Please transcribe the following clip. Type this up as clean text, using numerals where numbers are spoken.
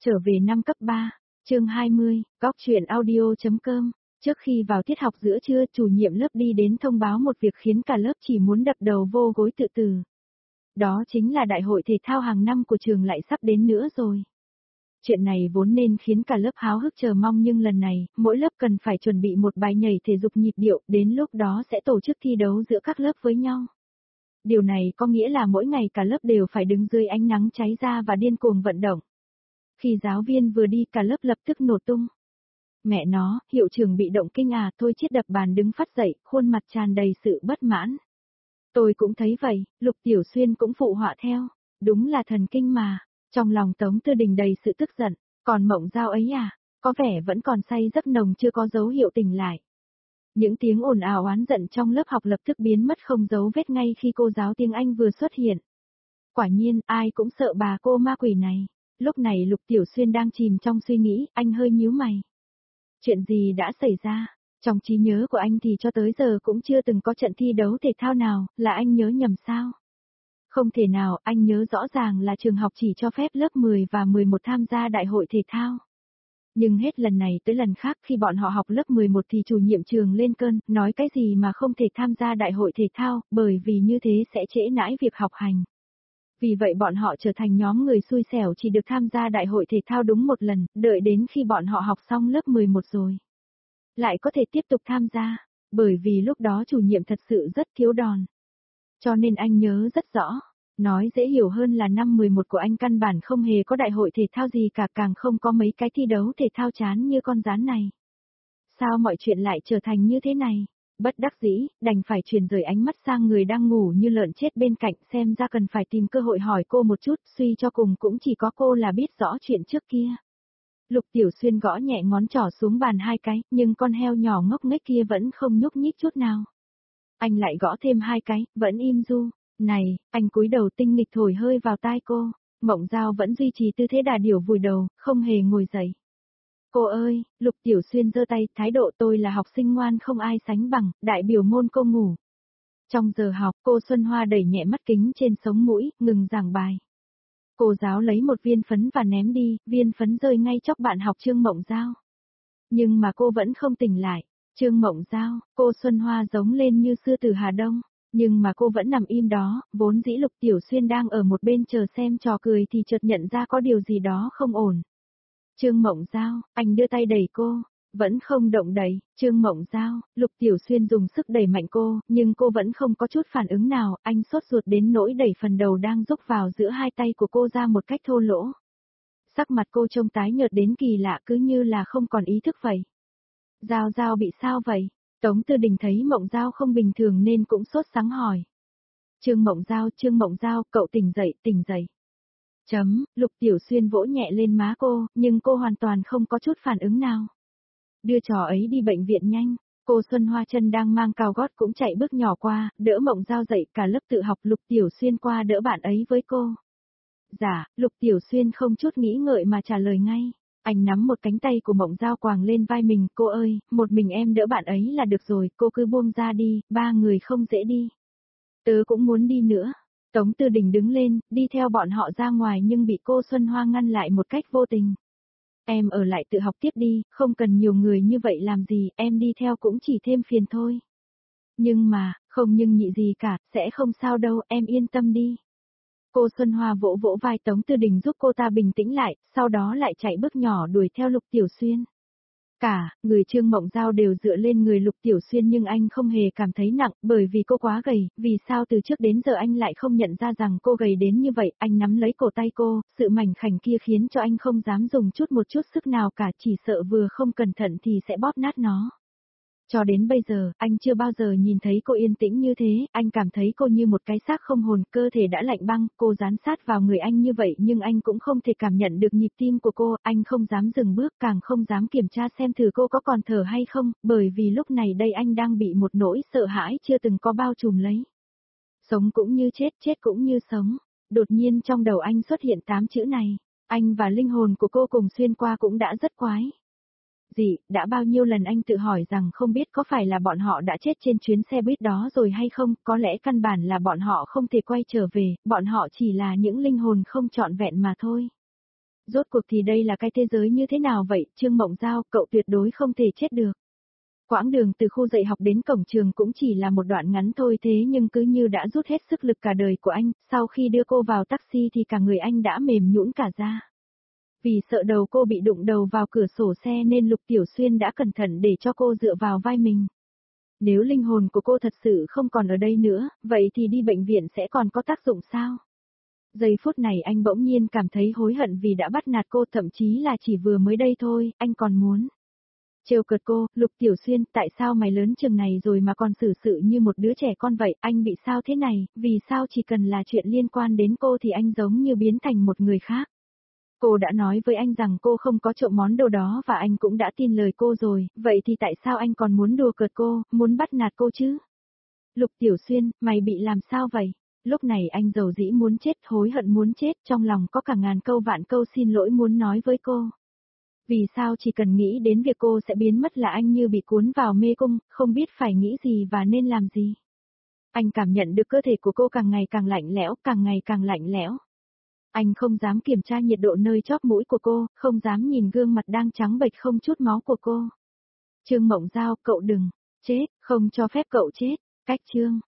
Trở về năm cấp 3, chương 20, góc chuyện audio.com. Trước khi vào tiết học giữa trưa, chủ nhiệm lớp đi đến thông báo một việc khiến cả lớp chỉ muốn đập đầu vô gối tự tử. Đó chính là đại hội thể thao hàng năm của trường lại sắp đến nữa rồi. Chuyện này vốn nên khiến cả lớp háo hức chờ mong, nhưng lần này, mỗi lớp cần phải chuẩn bị một bài nhảy thể dục nhịp điệu, đến lúc đó sẽ tổ chức thi đấu giữa các lớp với nhau. Điều này có nghĩa là mỗi ngày cả lớp đều phải đứng dưới ánh nắng cháy ra và điên cuồng vận động. Khi giáo viên vừa đi, cả lớp lập tức nổ tung. Mẹ nó, hiệu trưởng bị động kinh à, thôi chết, đập bàn đứng phát dậy, khuôn mặt tràn đầy sự bất mãn. Tôi cũng thấy vậy, Lục Tiểu Xuyên cũng phụ họa theo. Đúng là thần kinh mà. Trong lòng Tống Tư Đình đầy sự tức giận, còn Mộng Giao ấy à, có vẻ vẫn còn say giấc nồng, chưa có dấu hiệu tỉnh lại. Những tiếng ồn ào oán giận trong lớp học lập tức biến mất không dấu vết ngay khi cô giáo tiếng Anh vừa xuất hiện. Quả nhiên, ai cũng sợ bà cô ma quỷ này. Lúc này Lục Tiểu Xuyên đang chìm trong suy nghĩ, anh hơi nhíu mày. Chuyện gì đã xảy ra? Trong trí nhớ của anh thì cho tới giờ cũng chưa từng có trận thi đấu thể thao nào, là anh nhớ nhầm sao? Không thể nào, anh nhớ rõ ràng là trường học chỉ cho phép lớp 10 và 11 tham gia đại hội thể thao. Nhưng hết lần này tới lần khác, khi bọn họ học lớp 11 thì chủ nhiệm trường lên cơn, nói cái gì mà không thể tham gia đại hội thể thao, bởi vì như thế sẽ trễ nải việc học hành. Vì vậy bọn họ trở thành nhóm người xui xẻo, chỉ được tham gia đại hội thể thao đúng một lần, đợi đến khi bọn họ học xong lớp 11 rồi. Lại có thể tiếp tục tham gia, bởi vì lúc đó chủ nhiệm thật sự rất thiếu đòn. Cho nên anh nhớ rất rõ. Nói dễ hiểu hơn là năm 11 của anh căn bản không hề có đại hội thể thao gì cả, càng không có mấy cái thi đấu thể thao chán như con rán này. Sao mọi chuyện lại trở thành như thế này? Bất đắc dĩ, đành phải chuyển rời ánh mắt sang người đang ngủ như lợn chết bên cạnh, xem ra cần phải tìm cơ hội hỏi cô một chút, suy cho cùng cũng chỉ có cô là biết rõ chuyện trước kia. Lục Tiểu Xuyên gõ nhẹ ngón trỏ xuống bàn 2 cái, nhưng con heo nhỏ ngốc nghếch kia vẫn không nhúc nhích chút nào. Anh lại gõ thêm 2 cái, vẫn im ru. Này, anh cúi đầu tinh nghịch thổi hơi vào tai cô. Mộng Giao vẫn duy trì tư thế đà điểu vùi đầu, không hề ngồi dậy. Cô ơi, Lục Tiểu Xuyên giơ tay, thái độ tôi là học sinh ngoan không ai sánh bằng, đại biểu môn cô ngủ. Trong giờ học, cô Xuân Hoa đẩy nhẹ mắt kính trên sống mũi, ngừng giảng bài. Cô giáo lấy một viên phấn và ném đi, viên phấn rơi ngay chóc bạn học Trương Mộng Giao. Nhưng mà cô vẫn không tỉnh lại. Trương Mộng Giao, cô Xuân Hoa giống lên như sư tử Hà Đông. Nhưng mà cô vẫn nằm im đó, vốn dĩ Lục Tiểu Xuyên đang ở một bên chờ xem trò cười thì chợt nhận ra có điều gì đó không ổn. Trương Mộng Giao, anh đưa tay đẩy cô, vẫn không động đậy. Trương Mộng Giao, Lục Tiểu Xuyên dùng sức đẩy mạnh cô, nhưng cô vẫn không có chút phản ứng nào, anh sốt ruột đến nỗi đẩy phần đầu đang rúc vào giữa hai tay của cô ra một cách thô lỗ. Sắc mặt cô trông tái nhợt đến kỳ lạ, cứ như là không còn ý thức vậy. Giao Giao bị sao vậy? Tống Tư Đình thấy Mộng Giao không bình thường nên cũng sốt sắng hỏi. Trương Mộng Giao, cậu tỉnh dậy. Lục Tiểu Xuyên vỗ nhẹ lên má cô, nhưng cô hoàn toàn không có chút phản ứng nào. Đưa trò ấy đi bệnh viện nhanh. Cô Xuân Hoa chân đang mang cao gót cũng chạy bước nhỏ qua, đỡ Mộng Giao dậy, cả lớp tự học. Lục Tiểu Xuyên qua đỡ bạn ấy với cô. Dạ, Lục Tiểu Xuyên không chút nghĩ ngợi mà trả lời ngay. Anh nắm một cánh tay của Mộng Giao quàng lên vai mình, cô ơi, một mình em đỡ bạn ấy là được rồi, cô cứ buông ra đi, 3 người không dễ đi. Tớ cũng muốn đi nữa. Tống Tư Đình đứng lên, đi theo bọn họ ra ngoài nhưng bị cô Xuân Hoa ngăn lại một cách vô tình. Em ở lại tự học tiếp đi, không cần nhiều người như vậy làm gì, em đi theo cũng chỉ thêm phiền thôi. Nhưng mà, không nhưng nhị gì cả, sẽ không sao đâu, em yên tâm đi. Cô Xuân Hoa vỗ vỗ vai Tống Tư Đình giúp cô ta bình tĩnh lại, sau đó lại chạy bước nhỏ đuổi theo Lục Tiểu Xuyên. Cả, người Trương Mộng Giao đều dựa lên người Lục Tiểu Xuyên nhưng anh không hề cảm thấy nặng, bởi vì cô quá gầy, vì sao từ trước đến giờ anh lại không nhận ra rằng cô gầy đến như vậy, anh nắm lấy cổ tay cô, sự mảnh khảnh kia khiến cho anh không dám dùng một chút sức nào cả, chỉ sợ vừa không cẩn thận thì sẽ bóp nát nó. Cho đến bây giờ, anh chưa bao giờ nhìn thấy cô yên tĩnh như thế, anh cảm thấy cô như một cái xác không hồn, cơ thể đã lạnh băng, cô dán sát vào người anh như vậy nhưng anh cũng không thể cảm nhận được nhịp tim của cô, anh không dám dừng bước, càng không dám kiểm tra xem thử cô có còn thở hay không, bởi vì lúc này đây anh đang bị một nỗi sợ hãi chưa từng có bao trùm lấy. Sống cũng như chết, chết cũng như sống. Đột nhiên trong đầu anh xuất hiện 8 chữ này, anh và linh hồn của cô cùng xuyên qua cũng đã rất quái. Đã bao nhiêu lần anh tự hỏi rằng không biết có phải là bọn họ đã chết trên chuyến xe buýt đó rồi hay không, có lẽ căn bản là bọn họ không thể quay trở về, bọn họ chỉ là những linh hồn không trọn vẹn mà thôi. Rốt cuộc thì đây là cái thế giới như thế nào vậy, Trương Mộng Giao, cậu tuyệt đối không thể chết được. Quãng đường từ khu dạy học đến cổng trường cũng chỉ là một đoạn ngắn thôi thế nhưng cứ như đã rút hết sức lực cả đời của anh, sau khi đưa cô vào taxi thì cả người anh đã mềm nhũn cả ra. Vì sợ đầu cô bị đụng đầu vào cửa sổ xe nên Lục Tiểu Xuyên đã cẩn thận để cho cô dựa vào vai mình. Nếu linh hồn của cô thật sự không còn ở đây nữa, vậy thì đi bệnh viện sẽ còn có tác dụng sao? Giây phút này anh bỗng nhiên cảm thấy hối hận vì đã bắt nạt cô, thậm chí là chỉ vừa mới đây thôi, anh còn muốn trêu cợt cô. Lục Tiểu Xuyên, tại sao mày lớn chừng này rồi mà còn xử sự như một đứa trẻ con vậy, anh bị sao thế này, vì sao chỉ cần là chuyện liên quan đến cô thì anh giống như biến thành một người khác? Cô đã nói với anh rằng cô không có trộm món đồ đó và anh cũng đã tin lời cô rồi, vậy thì tại sao anh còn muốn đùa cợt cô, muốn bắt nạt cô chứ? Lục Tiểu Xuyên, mày bị làm sao vậy? Lúc này anh dầu dĩ muốn chết, hối hận muốn chết, trong lòng có cả ngàn câu vạn câu xin lỗi muốn nói với cô. Vì sao chỉ cần nghĩ đến việc cô sẽ biến mất là anh như bị cuốn vào mê cung, không biết phải nghĩ gì và nên làm gì. Anh cảm nhận được cơ thể của cô càng ngày càng lạnh lẽo, càng ngày càng lạnh lẽo. Anh không dám kiểm tra nhiệt độ nơi chóp mũi của cô, không dám nhìn gương mặt đang trắng bệch không chút máu của cô. Trương Mộng Giao, cậu đừng chết, không cho phép cậu chết. Cách chương